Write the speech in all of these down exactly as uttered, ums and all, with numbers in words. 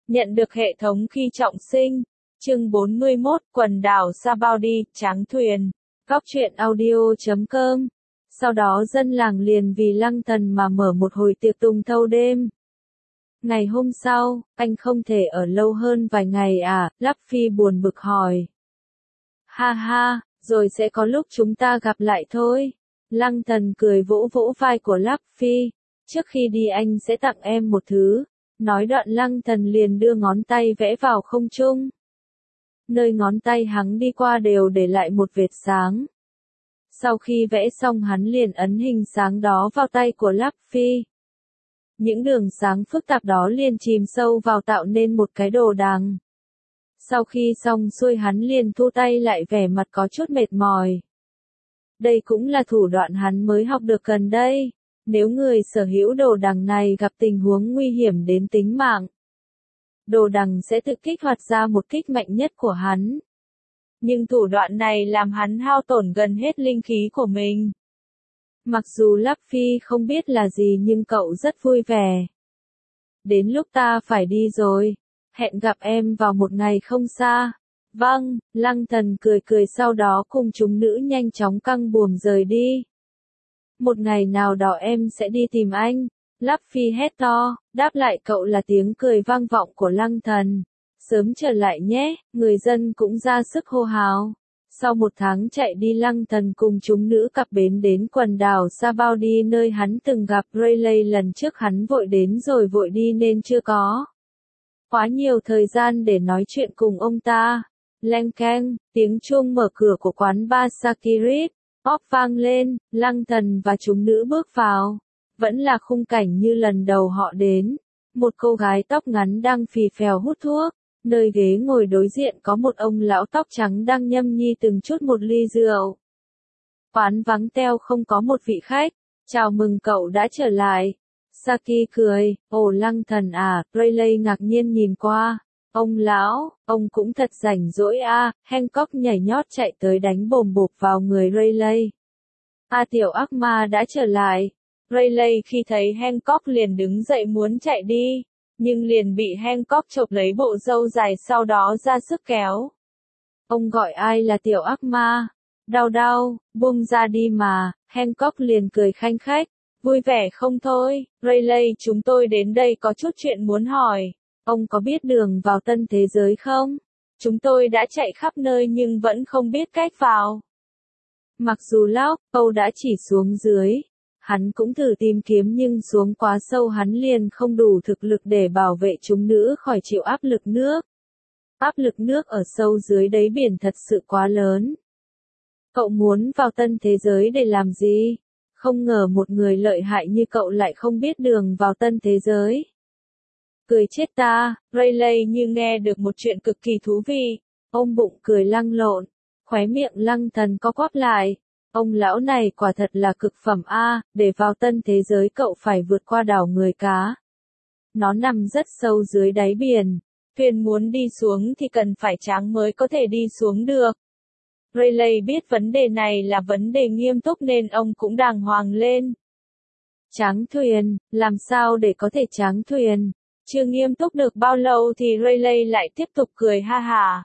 Nhận được hệ thống khi trọng sinh. Chương bốn mươi mốt, quần đảo Sabaudi, Tráng thuyền. Góc truyện audio chấm com. Sau đó dân làng liền vì Lăng Thần mà mở một hồi tiệc tùng thâu đêm. Ngày hôm sau, anh không thể ở lâu hơn vài ngày à, Luffy buồn bực hỏi. Ha ha, rồi sẽ có lúc chúng ta gặp lại thôi. Lăng Thần cười vỗ vỗ vai của Luffy. Trước khi đi anh sẽ tặng em một thứ. Nói đoạn Lăng Thần liền đưa ngón tay vẽ vào không trung. Nơi ngón tay hắn đi qua đều để lại một vệt sáng. Sau khi vẽ xong hắn liền ấn hình sáng đó vào tay của Luffy. Những đường sáng phức tạp đó liền chìm sâu vào tạo nên một cái đồ đằng. Sau khi xong xuôi hắn liền thu tay lại vẻ mặt có chút mệt mỏi. Đây cũng là thủ đoạn hắn mới học được gần đây. Nếu người sở hữu đồ đằng này gặp tình huống nguy hiểm đến tính mạng, đồ đằng sẽ tự kích hoạt ra một kích mạnh nhất của hắn. Nhưng thủ đoạn này làm hắn hao tổn gần hết linh khí của mình. Mặc dù Luffy không biết là gì nhưng cậu rất vui vẻ. Đến lúc ta phải đi rồi. Hẹn gặp em vào một ngày không xa. Vâng, Lăng Thần cười cười sau đó cùng chúng nữ nhanh chóng căng buồm rời đi. Một ngày nào đó em sẽ đi tìm anh. Luffy hét to, đáp lại cậu là tiếng cười vang vọng của Lăng Thần. Sớm trở lại nhé, người dân cũng ra sức hô hào. Sau một tháng chạy đi Lăng Thần cùng chúng nữ cặp bến đến quần đảo Sabaudi nơi hắn từng gặp Rayleigh lần trước hắn vội đến rồi vội đi nên chưa có quá nhiều thời gian để nói chuyện cùng ông ta. Leng keng, tiếng chuông mở cửa của quán bar Sakirit, pop vang lên, Lăng Thần và chúng nữ bước vào. Vẫn là khung cảnh như lần đầu họ đến. Một cô gái tóc ngắn đang phì phèo hút thuốc. Nơi ghế ngồi đối diện có một ông lão tóc trắng đang nhâm nhi từng chút một ly rượu. Quán vắng teo không có một vị khách. Chào mừng cậu đã trở lại. Saki cười, ồ Lăng Thần à, Rayleigh ngạc nhiên nhìn qua. Ông lão, ông cũng thật rảnh rỗi a. À. Hancock nhảy nhót chạy tới đánh bồm bộp vào người Rayleigh. A tiểu ác ma đã trở lại. Rayleigh khi thấy Hancock liền đứng dậy muốn chạy đi, nhưng liền bị Hancock chộp lấy bộ râu dài sau đó ra sức kéo. Ông gọi ai là tiểu ác ma? Đau đau, buông ra đi mà. Hancock liền cười khanh khách, vui vẻ không thôi. Rayleigh, chúng tôi đến đây có chút chuyện muốn hỏi. Ông có biết đường vào tân thế giới không? Chúng tôi đã chạy khắp nơi nhưng vẫn không biết cách vào. Mặc dù Locke, Âu đã chỉ xuống dưới. Hắn cũng thử tìm kiếm nhưng xuống quá sâu hắn liền không đủ thực lực để bảo vệ chúng nữ khỏi chịu áp lực nước. Áp lực nước ở sâu dưới đáy biển thật sự quá lớn. Cậu muốn vào tân thế giới để làm gì? Không ngờ một người lợi hại như cậu lại không biết đường vào tân thế giới. Cười chết ta, Rayleigh như nghe được một chuyện cực kỳ thú vị. Ôm bụng cười lăn lộn, khóe miệng Lăng Thần co quắp lại. Ông lão này quả thật là cực phẩm a, để vào tân thế giới cậu phải vượt qua đảo người cá. Nó nằm rất sâu dưới đáy biển. Thuyền muốn đi xuống thì cần phải tráng mới có thể đi xuống được. Rayleigh biết vấn đề này là vấn đề nghiêm túc nên ông cũng đàng hoàng lên. Tráng thuyền, làm sao để có thể tráng thuyền? Chưa nghiêm túc được bao lâu thì Rayleigh lại tiếp tục cười ha hả.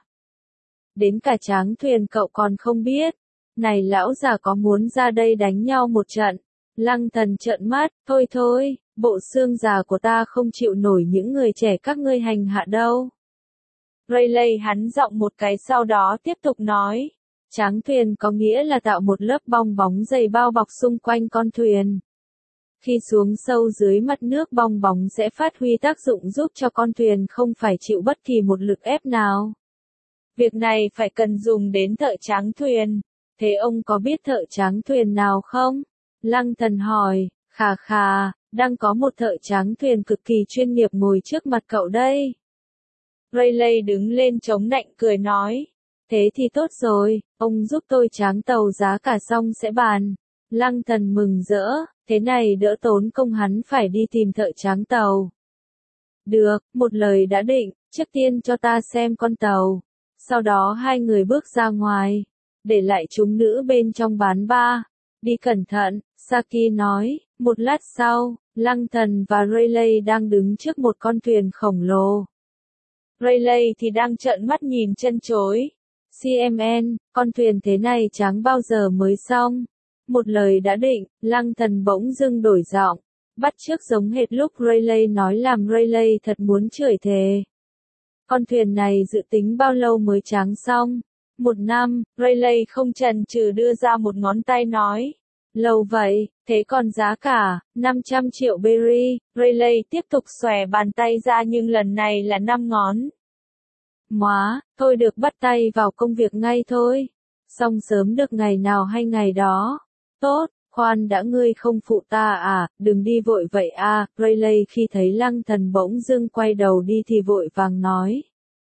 Đến cả tráng thuyền cậu còn không biết. Này lão già có muốn ra đây đánh nhau một trận? Lăng Thần trợn mắt, thôi thôi, bộ xương già của ta không chịu nổi những người trẻ các ngươi hành hạ đâu. Rayleigh hắn giọng một cái sau đó tiếp tục nói. Tráng thuyền có nghĩa là tạo một lớp bong bóng dày bao bọc xung quanh con thuyền. Khi xuống sâu dưới mặt nước bong bóng sẽ phát huy tác dụng giúp cho con thuyền không phải chịu bất kỳ một lực ép nào. Việc này phải cần dùng đến thợ tráng thuyền. Thế ông có biết thợ tráng thuyền nào không? Lăng Thần hỏi, khà khà, đang có một thợ tráng thuyền cực kỳ chuyên nghiệp ngồi trước mặt cậu đây. Rayleigh đứng lên chống nạnh cười nói, thế thì tốt rồi, ông giúp tôi tráng tàu giá cả xong sẽ bàn. Lăng Thần mừng rỡ, thế này đỡ tốn công hắn phải đi tìm thợ tráng tàu. Được, một lời đã định, trước tiên cho ta xem con tàu. Sau đó hai người bước ra ngoài. Để lại chúng nữ bên trong bán ba. Đi cẩn thận, Saki nói. Một lát sau, Lăng Thần và Rayleigh đang đứng trước một con thuyền khổng lồ. Rayleigh thì đang trợn mắt nhìn chân chối. xê em en, con thuyền thế này chẳng bao giờ mới xong. Một lời đã định, Lăng Thần bỗng dưng đổi giọng, bắt chước giống hệt lúc Rayleigh nói làm Rayleigh thật muốn chửi thề. Con thuyền này dự tính bao lâu mới tráng xong? Một năm, Rayleigh không chần chừ đưa ra một ngón tay nói. Lâu vậy, thế còn giá cả, năm trăm triệu berry, Rayleigh tiếp tục xòe bàn tay ra nhưng lần này là năm ngón. Móa, thôi được bắt tay vào công việc ngay thôi. Xong sớm được ngày nào hay ngày đó. Tốt, khoan đã ngươi không phụ ta à, đừng đi vội vậy à, Rayleigh khi thấy Lăng Thần bỗng dưng quay đầu đi thì vội vàng nói.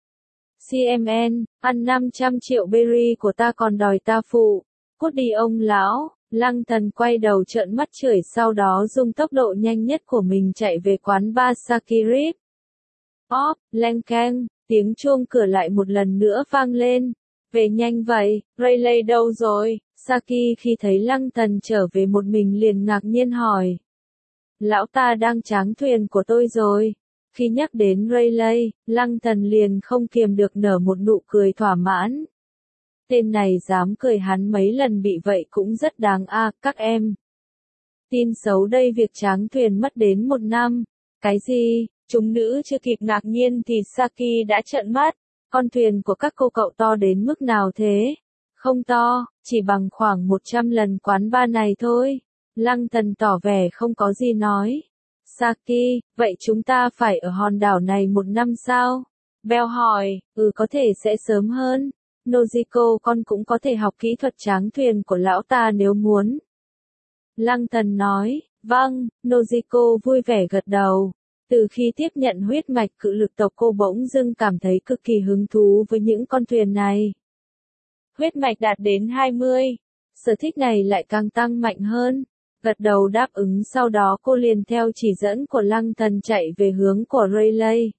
xê em en, ăn năm trăm triệu berry của ta còn đòi ta phụ. Cút đi ông lão. Lăng Thần quay đầu trợn mắt chửi sau đó dùng tốc độ nhanh nhất của mình chạy về quán bar Sakirit. Óp, leng keng, tiếng chuông cửa lại một lần nữa vang lên. Về nhanh vậy, Rayleigh đâu rồi? Saki khi thấy Lăng Thần trở về một mình liền ngạc nhiên hỏi. Lão ta đang tráng thuyền của tôi rồi. Khi nhắc đến Rayleigh, Lăng Thần liền không kiềm được nở một nụ cười thỏa mãn. Tên này dám cười hắn mấy lần bị vậy cũng rất đáng a à, các em. Tin xấu đây việc tráng thuyền mất đến một năm. Cái gì? Chúng nữ chưa kịp ngạc nhiên thì Saki đã trợn mắt. Con thuyền của các cô cậu to đến mức nào thế? Không to, chỉ bằng khoảng một trăm lần quán bar này thôi. Lăng Thần tỏ vẻ không có gì nói. Saki, vậy chúng ta phải ở hòn đảo này một năm sao? Bell hỏi, ừ có thể sẽ sớm hơn. Nojiko con cũng có thể học kỹ thuật tráng thuyền của lão ta nếu muốn. Lăng Thần nói, vâng, Nojiko vui vẻ gật đầu. Từ khi tiếp nhận huyết mạch cự lực tộc cô bỗng dưng cảm thấy cực kỳ hứng thú với những con thuyền này. Huyết mạch đạt đến hai mươi. Sở thích này lại càng tăng mạnh hơn. Gật đầu đáp ứng sau đó cô liền theo chỉ dẫn của Lăng Thần chạy về hướng của Rayleigh.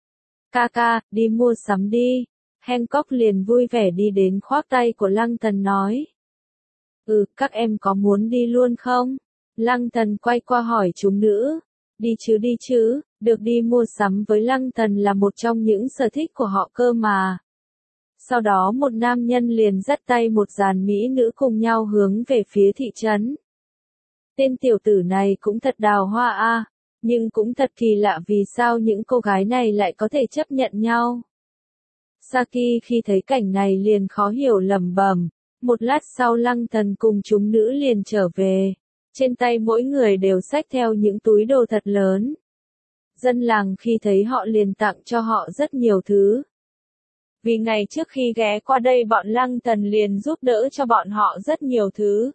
Kaka, đi mua sắm đi. Hancock liền vui vẻ đi đến khoác tay của Lăng Thần nói. Ừ, các em có muốn đi luôn không? Lăng Thần quay qua hỏi chúng nữ. Đi chứ đi chứ, được đi mua sắm với Lăng Thần là một trong những sở thích của họ cơ mà. Sau đó một nam nhân liền dắt tay một dàn mỹ nữ cùng nhau hướng về phía thị trấn. Tên tiểu tử này cũng thật đào hoa a, à, nhưng cũng thật kỳ lạ vì sao những cô gái này lại có thể chấp nhận nhau. Saki khi thấy cảnh này liền khó hiểu lẩm bẩm. Một lát sau Lăng Thần cùng chúng nữ liền trở về. Trên tay mỗi người đều xách theo những túi đồ thật lớn. Dân làng khi thấy họ liền tặng cho họ rất nhiều thứ. Vì ngày trước khi ghé qua đây bọn Lăng Thần liền giúp đỡ cho bọn họ rất nhiều thứ.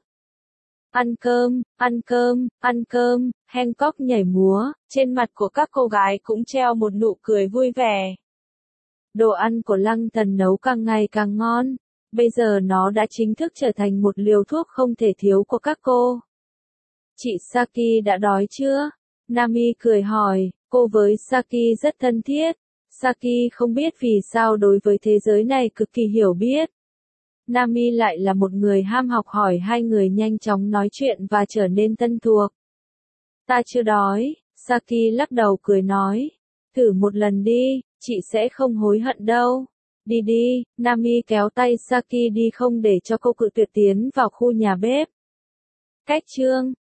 Ăn cơm, ăn cơm, ăn cơm, Hancock nhảy múa, trên mặt của các cô gái cũng treo một nụ cười vui vẻ. Đồ ăn của Lăng Thần nấu càng ngày càng ngon, bây giờ nó đã chính thức trở thành một liều thuốc không thể thiếu của các cô. Chị Saki đã đói chưa? Nami cười hỏi, cô với Saki rất thân thiết. Saki không biết vì sao đối với thế giới này cực kỳ hiểu biết. Nami lại là một người ham học hỏi, hai người nhanh chóng nói chuyện và trở nên thân thuộc. Ta chưa đói, Saki lắc đầu cười nói. Thử một lần đi, chị sẽ không hối hận đâu. Đi đi, Nami kéo tay Saki đi không để cho cô cự tuyệt tiến vào khu nhà bếp. Cách chương